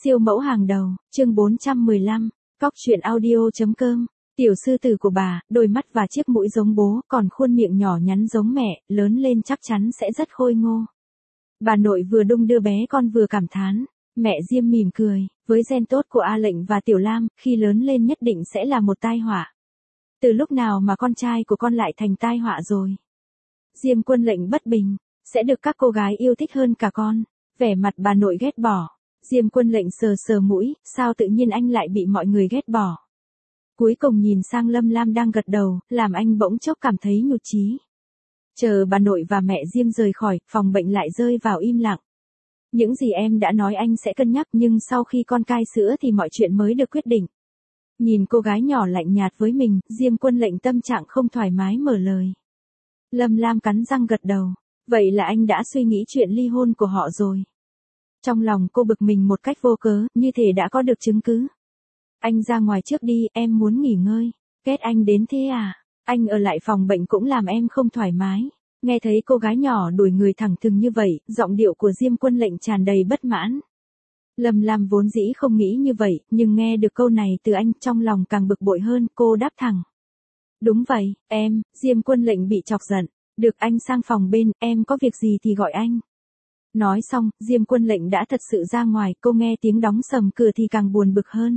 Siêu mẫu hàng đầu, chương 415, cóc truyện audio.com. Tiểu sư tử của bà, đôi mắt và chiếc mũi giống bố, còn khuôn miệng nhỏ nhắn giống mẹ, lớn lên chắc chắn sẽ rất khôi ngô. Bà nội vừa đung đưa bé con vừa cảm thán. Mẹ Diêm mỉm cười, với gen tốt của A Lệnh và Tiểu Lam, khi lớn lên nhất định sẽ là một tai họa. Từ lúc nào mà con trai của con lại thành tai họa rồi? Diêm Quân Lệnh bất bình, sẽ được các cô gái yêu thích hơn cả con. Vẻ mặt bà nội ghét bỏ. Diêm Quân Lệnh sờ sờ mũi, sao tự nhiên anh lại bị mọi người ghét bỏ? Cuối cùng nhìn sang Lâm Lam đang gật đầu, làm anh bỗng chốc cảm thấy nhụt chí. Chờ bà nội và mẹ Diêm rời khỏi, phòng bệnh lại rơi vào im lặng. Những gì em đã nói anh sẽ cân nhắc, nhưng sau khi con cai sữa thì mọi chuyện mới được quyết định. Nhìn cô gái nhỏ lạnh nhạt với mình, Diêm Quân Lệnh tâm trạng không thoải mái mở lời. Lâm Lam cắn răng gật đầu. Vậy là anh đã suy nghĩ chuyện ly hôn của họ rồi. Trong lòng cô bực mình một cách vô cớ, như thể đã có được chứng cứ. Anh ra ngoài trước đi, em muốn nghỉ ngơi. Ghét anh đến thế à? Anh ở lại phòng bệnh cũng làm em không thoải mái. Nghe thấy cô gái nhỏ đuổi người thẳng thừng như vậy, giọng điệu của Diêm Quân Lệnh tràn đầy bất mãn. Lâm Lam vốn dĩ không nghĩ như vậy, nhưng nghe được câu này từ anh, trong lòng càng bực bội hơn, cô đáp thẳng. Đúng vậy, em. Diêm Quân Lệnh bị chọc giận. Được, anh sang phòng bên, em có việc gì thì gọi anh. Nói xong, Diêm Quân Lệnh đã thật sự ra ngoài, cô nghe tiếng đóng sầm cửa thì càng buồn bực hơn.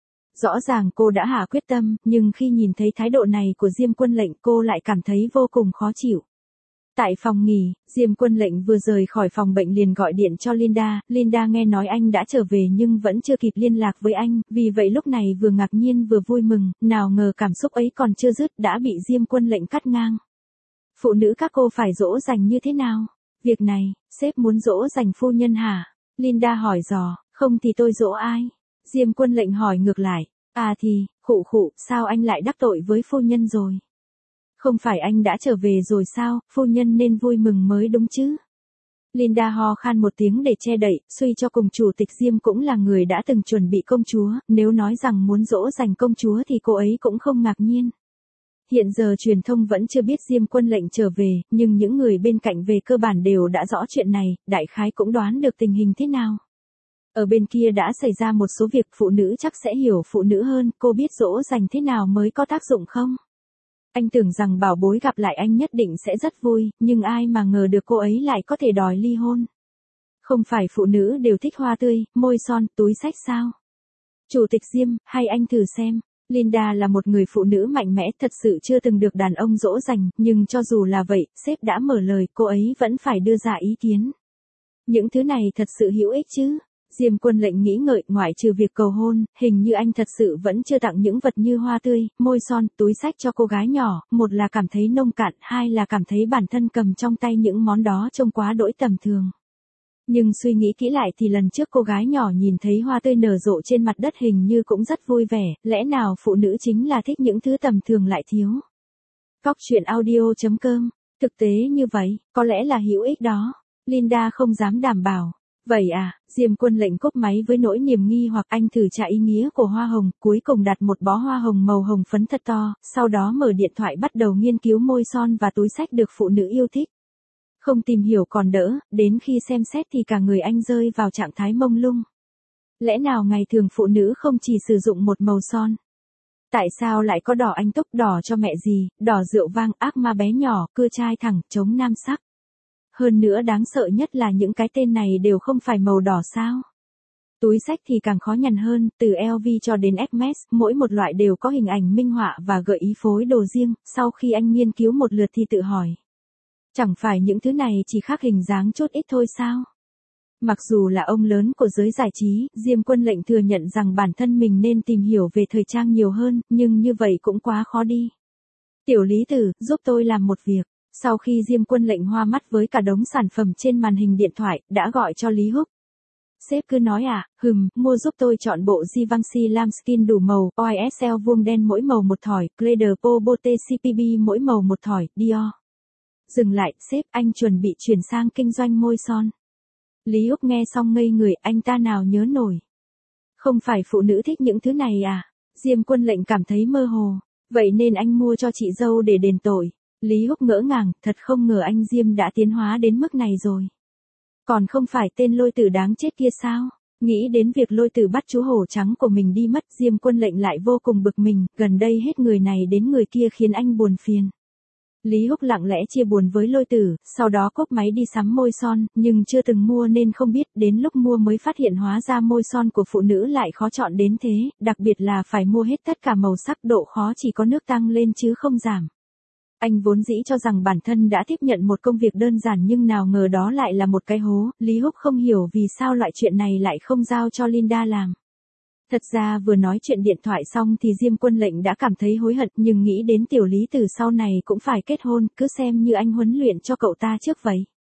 Rõ ràng cô đã hạ quyết tâm, nhưng khi nhìn thấy thái độ này của Diêm Quân Lệnh cô lại cảm thấy vô cùng khó chịu. Tại phòng nghỉ, Diêm Quân Lệnh vừa rời khỏi phòng bệnh liền gọi điện cho Linda. Linda nghe nói anh đã trở về nhưng vẫn chưa kịp liên lạc với anh, vì vậy lúc này vừa ngạc nhiên vừa vui mừng, nào ngờ cảm xúc ấy còn chưa dứt đã bị Diêm Quân Lệnh cắt ngang. Phụ nữ các cô phải dỗ dành như thế nào? Việc này, sếp muốn dỗ dành phu nhân hả? Linda hỏi dò, không thì tôi dỗ ai? Diêm Quân Lệnh hỏi ngược lại, à thì, khụ, sao anh lại đắc tội với phu nhân rồi? Không phải anh đã trở về rồi sao, phu nhân nên vui mừng mới đúng chứ? Linda ho khan một tiếng để che đậy, suy cho cùng chủ tịch Diêm cũng là người đã từng chuẩn bị công chúa, nếu nói rằng muốn dỗ dành công chúa thì cô ấy cũng không ngạc nhiên. Hiện giờ truyền thông vẫn chưa biết Diêm Quân Lệnh trở về, nhưng những người bên cạnh về cơ bản đều đã rõ chuyện này, đại khái cũng đoán được tình hình thế nào. Ở bên kia đã xảy ra một số việc, phụ nữ chắc sẽ hiểu phụ nữ hơn, cô biết dỗ dành thế nào mới có tác dụng không? Anh tưởng rằng bảo bối gặp lại anh nhất định sẽ rất vui, nhưng ai mà ngờ được cô ấy lại có thể đòi ly hôn. Không phải phụ nữ đều thích hoa tươi, môi son, túi xách sao? Chủ tịch Diêm, hay anh thử xem. Linda là một người phụ nữ mạnh mẽ, thật sự chưa từng được đàn ông dỗ dành, nhưng cho dù là vậy, sếp đã mở lời, cô ấy vẫn phải đưa ra ý kiến. Những thứ này thật sự hữu ích chứ? Diêm Quân Lệnh nghĩ ngợi, ngoại trừ việc cầu hôn, hình như anh thật sự vẫn chưa tặng những vật như hoa tươi, môi son, túi xách cho cô gái nhỏ, một là cảm thấy nông cạn, hai là cảm thấy bản thân cầm trong tay những món đó trông quá đỗi tầm thường. Nhưng suy nghĩ kỹ lại thì lần trước cô gái nhỏ nhìn thấy hoa tươi nở rộ trên mặt đất hình như cũng rất vui vẻ, lẽ nào phụ nữ chính là thích những thứ tầm thường lại thiếu. Cóc truyện audio.com, thực tế như vậy, có lẽ là hữu ích đó. Linda không dám đảm bảo. Vậy à, Diêm Quân Lệnh cúp máy với nỗi niềm nghi hoặc anh thử tra ý nghĩa của hoa hồng, cuối cùng đặt một bó hoa hồng màu hồng phấn thật to, sau đó mở điện thoại bắt đầu nghiên cứu môi son và túi xách được phụ nữ yêu thích. Không tìm hiểu còn đỡ, đến khi xem xét thì cả người anh rơi vào trạng thái mông lung. Lẽ nào ngày thường phụ nữ không chỉ sử dụng một màu son? Tại sao lại có đỏ anh túc, đỏ cho mẹ gì, đỏ rượu vang, ác ma bé nhỏ, cưa trai thẳng, chống nam sắc? Hơn nữa đáng sợ nhất là những cái tên này đều không phải màu đỏ sao? Túi xách thì càng khó nhằn hơn, từ LV cho đến Hermes, mỗi một loại đều có hình ảnh minh họa và gợi ý phối đồ riêng, sau khi anh nghiên cứu một lượt thì tự hỏi. Chẳng phải những thứ này chỉ khác hình dáng chút ít thôi sao? Mặc dù là ông lớn của giới giải trí, Diêm Quân Lệnh thừa nhận rằng bản thân mình nên tìm hiểu về thời trang nhiều hơn, nhưng như vậy cũng quá khó đi. Tiểu Lý Tử, giúp tôi làm một việc. Sau khi Diêm Quân Lệnh hoa mắt với cả đống sản phẩm trên màn hình điện thoại, đã gọi cho Lý Húc. Sếp cứ nói à, mua giúp tôi chọn bộ Givenchy Lambskin đủ màu, YSL vuông đen mỗi màu một thỏi, Clear Po Botte CPB mỗi màu một thỏi, Dior. Dừng lại, sếp, anh chuẩn bị chuyển sang kinh doanh môi son. Lý Húc nghe xong ngây người, anh ta nào nhớ nổi. Không phải phụ nữ thích những thứ này à? Diêm Quân Lệnh cảm thấy mơ hồ, vậy nên anh mua cho chị dâu để đền tội. Lý Húc ngỡ ngàng, thật không ngờ anh Diêm đã tiến hóa đến mức này rồi. Còn không phải tên lôi tử đáng chết kia sao? Nghĩ đến việc Lôi Tử bắt chú hổ trắng của mình đi mất, Diêm Quân Lệnh lại vô cùng bực mình, gần đây hết người này đến người kia khiến anh buồn phiền. Lý Húc lặng lẽ chia buồn với Lôi Tử, sau đó cốp máy đi sắm môi son, nhưng chưa từng mua nên không biết, đến lúc mua mới phát hiện hóa ra môi son của phụ nữ lại khó chọn đến thế, đặc biệt là phải mua hết tất cả màu sắc, độ khó chỉ có nước tăng lên chứ không giảm. Anh vốn dĩ cho rằng bản thân đã tiếp nhận một công việc đơn giản nhưng nào ngờ đó lại là một cái hố, Lý Húc không hiểu vì sao loại chuyện này lại không giao cho Linda làm. Thật ra vừa nói chuyện điện thoại xong thì Diêm Quân Lệnh đã cảm thấy hối hận, nhưng nghĩ đến tiểu Lý Tử sau này cũng phải kết hôn, cứ xem như anh huấn luyện cho cậu ta trước vậy.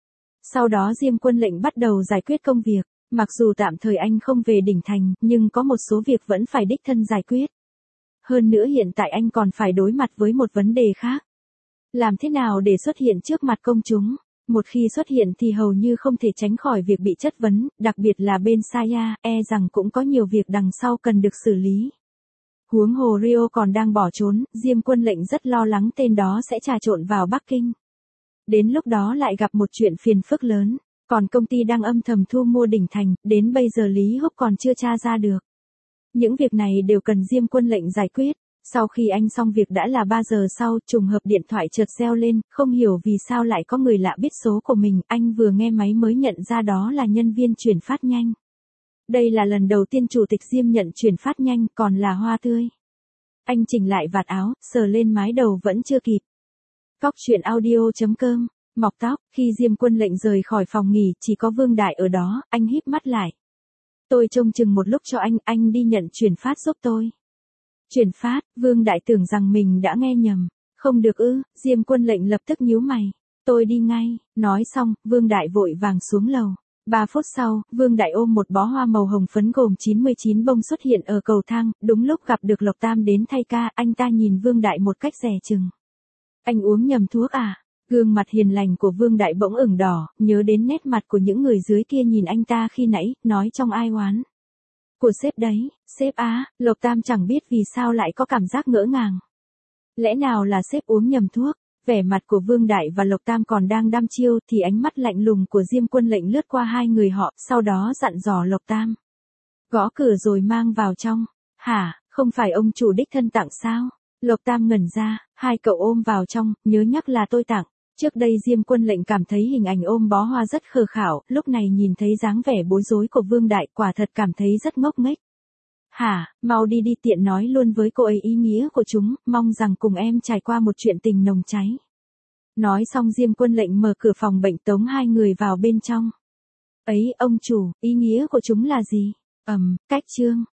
Sau đó Diêm Quân Lệnh bắt đầu giải quyết công việc, mặc dù tạm thời anh không về đỉnh thành, nhưng có một số việc vẫn phải đích thân giải quyết. Hơn nữa hiện tại anh còn phải đối mặt với một vấn đề khác. Làm thế nào để xuất hiện trước mặt công chúng? Một khi xuất hiện thì hầu như không thể tránh khỏi việc bị chất vấn, đặc biệt là bên Saya, rằng cũng có nhiều việc đằng sau cần được xử lý. Huống hồ Rio còn đang bỏ trốn, Diêm Quân Lệnh rất lo lắng tên đó sẽ trà trộn vào Bắc Kinh. Đến lúc đó lại gặp một chuyện phiền phức lớn, còn công ty đang âm thầm thu mua đỉnh thành, đến bây giờ Lý Húc còn chưa tra ra được. Những việc này đều cần Diêm Quân Lệnh giải quyết. Sau khi anh xong việc đã là 3 giờ sau, trùng hợp điện thoại chợt reo lên, không hiểu vì sao lại có người lạ biết số của mình, anh vừa nghe máy mới nhận ra đó là nhân viên chuyển phát nhanh. Đây là lần đầu tiên chủ tịch Diêm nhận chuyển phát nhanh, còn là hoa tươi. Anh chỉnh lại vạt áo, sờ lên mái đầu vẫn chưa kịp. Cóc truyện audio.com, mọc tóc, khi Diêm Quân Lệnh rời khỏi phòng nghỉ, chỉ có Vương Đại ở đó, anh híp mắt lại. Tôi trông chừng một lúc cho anh đi nhận chuyển phát giúp tôi. Chuyển phát, Vương Đại tưởng rằng mình đã nghe nhầm. Không được ư, Diêm Quân Lệnh lập tức nhíu mày. Tôi đi ngay, nói xong, Vương Đại vội vàng xuống lầu. 3 phút sau, Vương Đại ôm một bó hoa màu hồng phấn gồm 99 bông xuất hiện ở cầu thang, đúng lúc gặp được Lộc Tam đến thay ca, anh ta nhìn Vương Đại một cách dè chừng. Anh uống nhầm thuốc à? Gương mặt hiền lành của Vương Đại bỗng ửng đỏ, nhớ đến nét mặt của những người dưới kia nhìn anh ta khi nãy, nói trong ai oán. Của sếp đấy, sếp á, Lộc Tam chẳng biết vì sao lại có cảm giác ngỡ ngàng. Lẽ nào là sếp uống nhầm thuốc? Vẻ mặt của Vương Đại và Lộc Tam còn đang đăm chiêu thì ánh mắt lạnh lùng của Diêm Quân Lệnh lướt qua hai người họ, sau đó dặn dò Lộc Tam. Gõ cửa rồi mang vào trong. Hả, không phải ông chủ đích thân tặng sao? Lộc Tam ngẩn ra, hai cậu ôm vào trong, nhớ nhắc là tôi tặng. Trước đây Diêm Quân Lệnh cảm thấy hình ảnh ôm bó hoa rất khờ khảo, lúc này nhìn thấy dáng vẻ bối rối của Vương Đại quả thật cảm thấy rất ngốc nghếch. Hả, mau đi tiện nói luôn với cô ấy ý nghĩa của chúng, mong rằng cùng em trải qua một chuyện tình nồng cháy. Nói xong Diêm Quân Lệnh mở cửa phòng bệnh tống hai người vào bên trong. Ấy, ông chủ, ý nghĩa của chúng là gì? Cách chương.